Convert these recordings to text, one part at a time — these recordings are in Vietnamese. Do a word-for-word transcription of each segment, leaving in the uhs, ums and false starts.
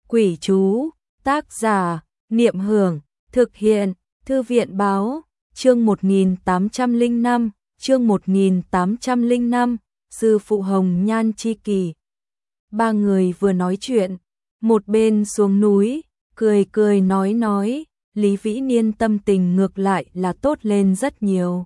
Quỷ chú, tác giả, Niệm Hưởng, thực hiện, Thư viện báo, chương một nghìn tám trăm lẻ năm, chương một nghìn tám trăm lẻ năm, Sư phụ Hồng Nhan chi kỳ. Ba người vừa nói chuyện, một bên xuống núi, cười cười nói nói, Lý Vĩ Niên tâm tình ngược lại là tốt lên rất nhiều.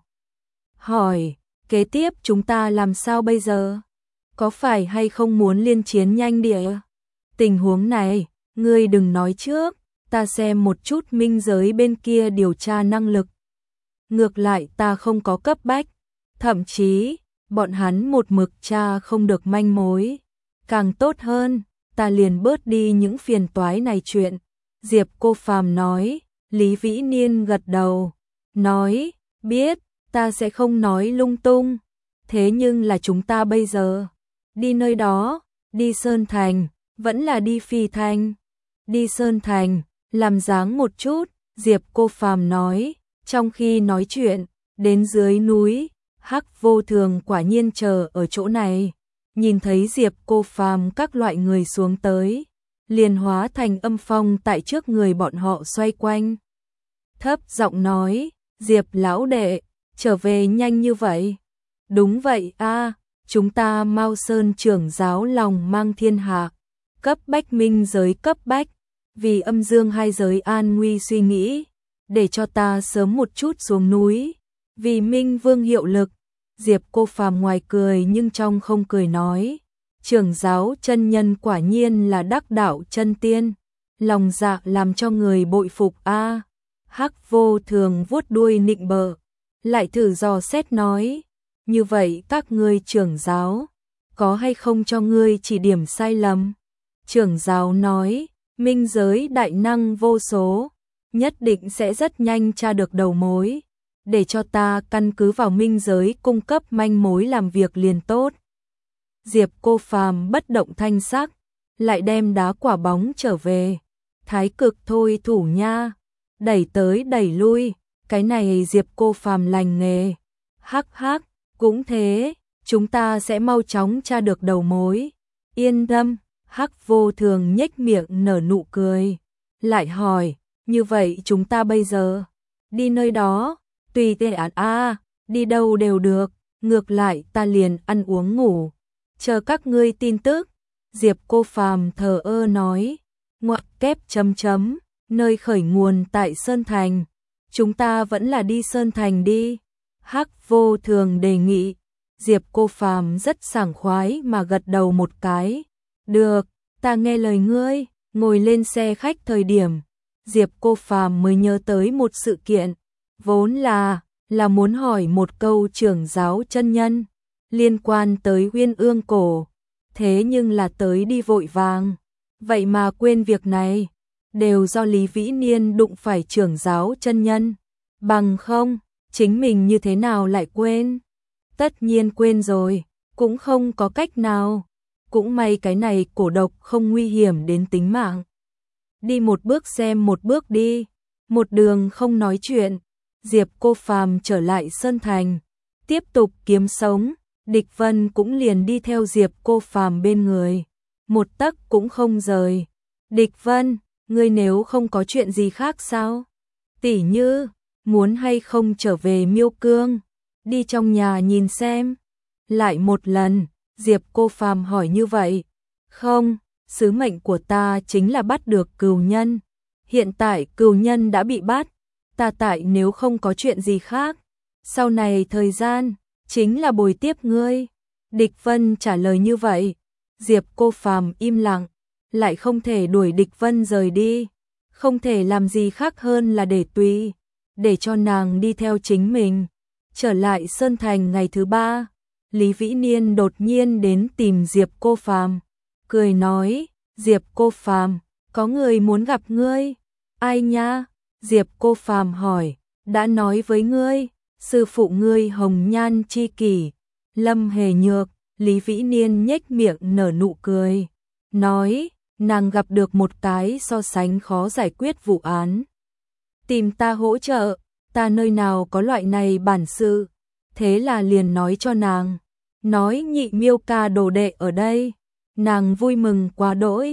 Hỏi, kế tiếp chúng ta làm sao bây giờ? Có phải hay không muốn liên chiến nhanh địa? Tình huống này, ngươi đừng nói trước, ta xem một chút minh giới bên kia điều tra năng lực. Ngược lại ta không có cấp bách, thậm chí, bọn hắn một mực tra không được manh mối. Càng tốt hơn, ta liền bớt đi những phiền toái này chuyện. Diệp Cô Phàm nói, Lý Vĩ Niên gật đầu, nói, biết, ta sẽ không nói lung tung. Thế nhưng là chúng ta bây giờ, đi nơi đó, đi Sơn Thành, vẫn là đi Phi Thành. Đi Sơn Thành, làm dáng một chút, Diệp Cô Phàm nói, trong khi nói chuyện, đến dưới núi, Hắc Vô Thường quả nhiên chờ ở chỗ này. Nhìn thấy Diệp Cô Phàm các loại người xuống tới, liền hóa thành âm phong tại trước người bọn họ xoay quanh. Thấp giọng nói, Diệp lão đệ, trở về nhanh như vậy. Đúng vậy a, chúng ta Mao Sơn trưởng giáo lòng mang thiên hạ, cấp bách minh giới cấp bách, vì âm dương hai giới an nguy suy nghĩ, để cho ta sớm một chút xuống núi, vì Minh Vương hiệu lực. Diệp Cô Phàm ngoài cười nhưng trong không cười nói, trưởng giáo chân nhân quả nhiên là đắc đạo chân tiên, lòng dạ làm cho người bội phục a. Hắc Vô Thường vuốt đuôi nịnh bợ, lại thử dò xét nói, như vậy các ngươi trưởng giáo, có hay không cho ngươi chỉ điểm sai lầm? Trưởng giáo nói, minh giới đại năng vô số, nhất định sẽ rất nhanh tra được đầu mối, để cho ta căn cứ vào minh giới cung cấp manh mối làm việc liền tốt. Diệp Cô Phàm bất động thanh sắc, lại đem đá quả bóng trở về. Thái cực thôi thủ nha, đẩy tới đẩy lui, cái này Diệp Cô Phàm lành nghề. Hắc hắc, cũng thế, chúng ta sẽ mau chóng tra được đầu mối. Yên tâm, Hắc Vô Thường nhếch miệng nở nụ cười, lại hỏi, như vậy chúng ta bây giờ đi nơi đó? Tùy tiện a, à, đi đâu đều được, ngược lại ta liền ăn uống ngủ, chờ các ngươi tin tức. Diệp Cô Phàm thờ ơ nói, ngoặc kép chấm chấm, nơi khởi nguồn tại Sơn Thành, chúng ta vẫn là đi Sơn Thành đi. Hắc Vô Thường đề nghị. Diệp Cô Phàm rất sảng khoái mà gật đầu một cái, được, ta nghe lời ngươi. Ngồi lên xe khách thời điểm, Diệp Cô Phàm mới nhớ tới một sự kiện, vốn là là muốn hỏi một câu trưởng giáo chân nhân liên quan tới Uyên Ương Cổ, thế nhưng là tới đi vội vàng, vậy mà quên việc này, đều do Lý Vĩ Niên đụng phải trưởng giáo chân nhân, bằng không, chính mình như thế nào lại quên? Tất nhiên quên rồi, cũng không có cách nào, cũng may cái này cổ độc không nguy hiểm đến tính mạng. Đi một bước xem một bước đi, một đường không nói chuyện. Diệp Cô Phàm trở lại Sơn Thành, tiếp tục kiếm sống, Địch Vân cũng liền đi theo Diệp Cô Phàm bên người, một tấc cũng không rời. Địch Vân, ngươi nếu không có chuyện gì khác sao? Tỷ như, muốn hay không trở về Miêu Cương, đi trong nhà nhìn xem. Lại một lần, Diệp Cô Phàm hỏi như vậy. Không, sứ mệnh của ta chính là bắt được cừu nhân. Hiện tại cừu nhân đã bị bắt. Ta tại nếu không có chuyện gì khác, sau này thời gian, chính là bồi tiếp ngươi. Địch Vân trả lời như vậy. Diệp Cô Phàm im lặng, lại không thể đuổi Địch Vân rời đi, không thể làm gì khác hơn là để tùy, để cho nàng đi theo chính mình. Trở lại Sơn Thành ngày thứ ba, Lý Vĩ Niên đột nhiên đến tìm Diệp Cô Phàm, cười nói, Diệp Cô Phàm, có người muốn gặp ngươi. Ai nha? Diệp Cô Phàm hỏi, đã nói với ngươi, sư phụ ngươi Hồng Nhan chi kỷ, Lâm Hề Nhược. Lý Vĩ Niên nhếch miệng nở nụ cười, nói, nàng gặp được một cái so sánh khó giải quyết vụ án. Tìm ta hỗ trợ, ta nơi nào có loại này bản sự, thế là liền nói cho nàng, nói Nhị Miêu ca đồ đệ ở đây, nàng vui mừng quá đỗi,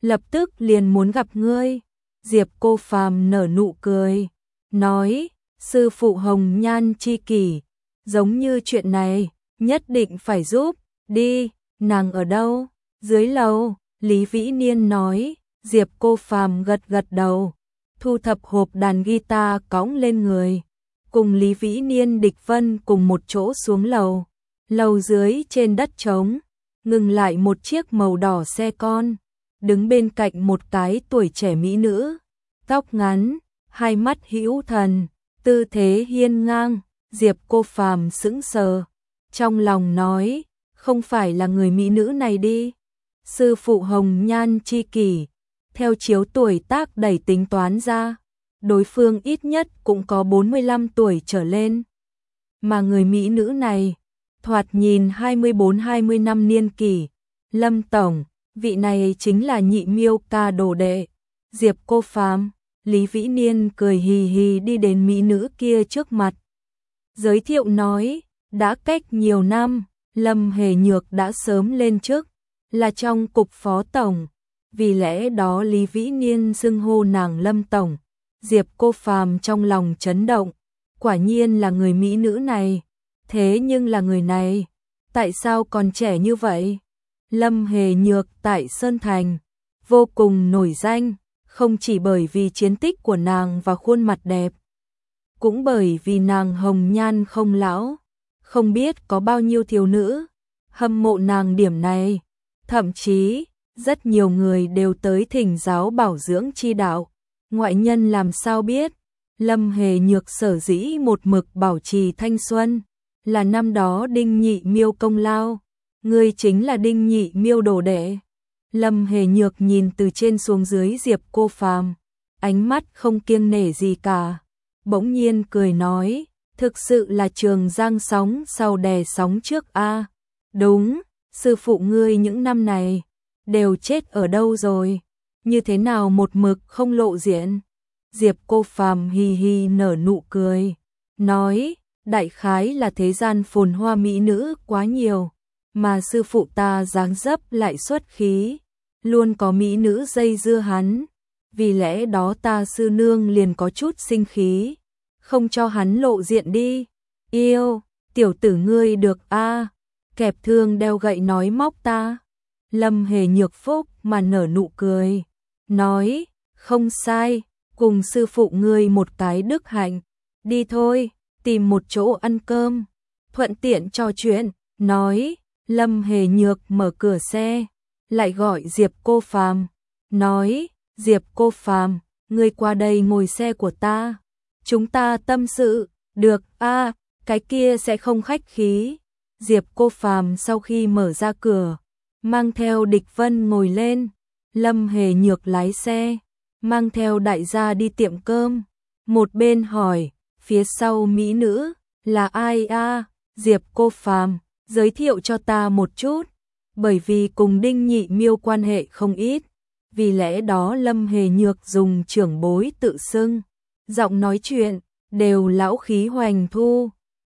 lập tức liền muốn gặp ngươi. Diệp Cô Phàm nở nụ cười, nói, sư phụ hồng nhan chi kỷ, giống như chuyện này, nhất định phải giúp, đi, nàng ở đâu? Dưới lầu, Lý Vĩ Niên nói. Diệp Cô Phàm gật gật đầu, thu thập hộp đàn guitar cõng lên người, cùng Lý Vĩ Niên Địch Vân cùng một chỗ xuống lầu. Lầu dưới trên đất trống, ngừng lại một chiếc màu đỏ xe con, đứng bên cạnh một cái tuổi trẻ mỹ nữ, tóc ngắn, hai mắt hữu thần, tư thế hiên ngang. Diệp Cô Phàm sững sờ, trong lòng nói, không phải là người mỹ nữ này đi. Sư phụ hồng nhan chi kỷ, theo chiếu tuổi tác đẩy tính toán ra, đối phương ít nhất cũng có bốn mươi lăm tuổi trở lên. Mà người mỹ nữ này, thoạt nhìn hai mươi bốn hai mươi năm niên kỷ. Lâm tổng, vị này chính là Nhị Miêu ca đồ đệ. Diệp Cô Phàm. Lý Vĩ Niên cười hì hì đi đến mỹ nữ kia trước mặt, giới thiệu nói, đã cách nhiều năm, Lâm Hề Nhược đã sớm lên chức, là trong cục phó tổng, vì lẽ đó Lý Vĩ Niên xưng hô nàng Lâm tổng. Diệp Cô Phàm trong lòng chấn động, quả nhiên là người mỹ nữ này, thế nhưng là người này, tại sao còn trẻ như vậy? Lâm Hề Nhược tại Sơn Thành, vô cùng nổi danh, không chỉ bởi vì chiến tích của nàng và khuôn mặt đẹp, cũng bởi vì nàng hồng nhan không lão, không biết có bao nhiêu thiếu nữ hâm mộ nàng điểm này, thậm chí rất nhiều người đều tới thỉnh giáo bảo dưỡng chi đạo. Ngoại nhân làm sao biết, Lâm Hề Nhược sở dĩ một mực bảo trì thanh xuân, là năm đó Đinh Nhị Miêu công lao. Ngươi chính là Đinh Nhị Miêu đồ đệ. Lâm Hề Nhược nhìn từ trên xuống dưới Diệp Cô Phàm, ánh mắt không kiêng nể gì cả, bỗng nhiên cười nói, thực sự là trường giang sóng sau đè sóng trước a. Đúng, sư phụ ngươi những năm này đều chết ở đâu rồi? Như thế nào một mực không lộ diện? Diệp Cô Phàm hì hì nở nụ cười, nói, đại khái là thế gian phồn hoa mỹ nữ quá nhiều, mà sư phụ ta dáng dấp lại xuất khí, luôn có mỹ nữ dây dưa hắn, vì lẽ đó ta sư nương liền có chút sinh khí, không cho hắn lộ diện đi. Yêu, tiểu tử ngươi được a, kẹp thương đeo gậy nói móc ta. Lâm Hề Nhược phúc mà nở nụ cười, nói, không sai, cùng sư phụ ngươi một cái đức hạnh, đi thôi, tìm một chỗ ăn cơm, thuận tiện trò chuyện, nói. Lâm Hề Nhược mở cửa xe, lại gọi Diệp Cô Phàm, nói, Diệp Cô Phàm, ngươi qua đây ngồi xe của ta, chúng ta tâm sự. Được a, cái kia sẽ không khách khí. Diệp Cô Phàm sau khi mở ra cửa, mang theo Địch Vân ngồi lên, Lâm Hề Nhược lái xe, mang theo đại gia đi tiệm cơm. Một bên hỏi, phía sau mỹ nữ, là ai a? Diệp Cô Phàm, giới thiệu cho ta một chút, bởi vì cùng Đinh Nhị Miêu quan hệ không ít, vì lẽ đó Lâm Hề Nhược dùng trưởng bối tự xưng, giọng nói chuyện đều lão khí hoành thu.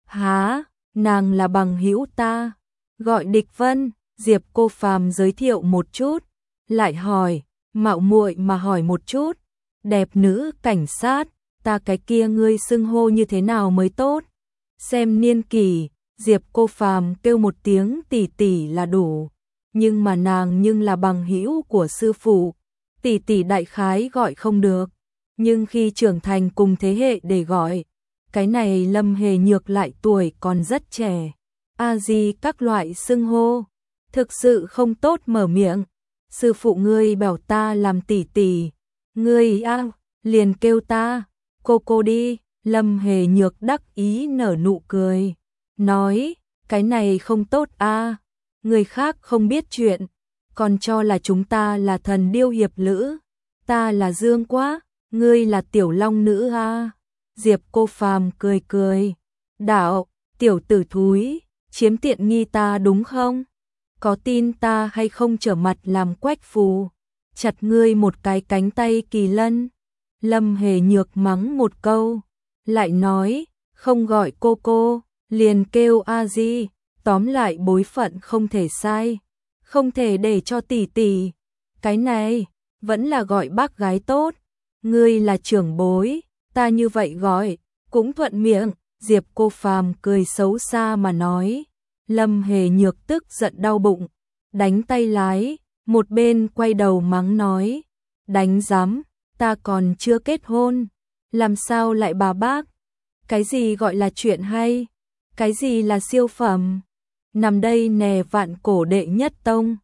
Há, nàng là bằng hữu ta, gọi Địch Vân. Diệp Cô Phàm giới thiệu một chút, lại hỏi, mạo muội mà hỏi một chút, đẹp nữ cảnh sát, ta cái kia ngươi xưng hô như thế nào mới tốt? Xem niên kỷ, Diệp Cô Phàm kêu một tiếng tỷ tỷ là đủ, nhưng mà nàng nhưng là bằng hữu của sư phụ, tỷ tỷ đại khái gọi không được, nhưng khi trưởng thành cùng thế hệ để gọi. Cái này Lâm Hề Nhược lại tuổi còn rất trẻ, a di các loại xưng hô, thực sự không tốt mở miệng. Sư phụ ngươi bảo ta làm tỷ tỷ, ngươi a, liền kêu ta cô cô đi. Lâm Hề Nhược đắc ý nở nụ cười, nói, cái này không tốt a, người khác không biết chuyện, còn cho là chúng ta là thần điêu hiệp lữ, ta là Dương Quá, ngươi là Tiểu Long nữ a. Diệp Cô Phàm cười cười, đạo, tiểu tử thúi, chiếm tiện nghi ta đúng không? Có tin ta hay không trở mặt làm quách phù, chặt ngươi một cái cánh tay kỳ lân. Lâm Hề Nhược mắng một câu, lại nói, không gọi cô cô, liền kêu a di, tóm lại bối phận không thể sai, không thể để cho tỷ tỷ. Cái này, vẫn là gọi bác gái tốt, ngươi là trưởng bối, ta như vậy gọi, cũng thuận miệng. Diệp Cô Phàm cười xấu xa mà nói. Lâm Hề Nhược tức giận đau bụng, đánh tay lái, một bên quay đầu mắng nói, đánh rắm, ta còn chưa kết hôn, làm sao lại bà bác? Cái gì gọi là chuyện hay? Cái gì là siêu phẩm? Nằm đây nè vạn cổ đệ nhất tông.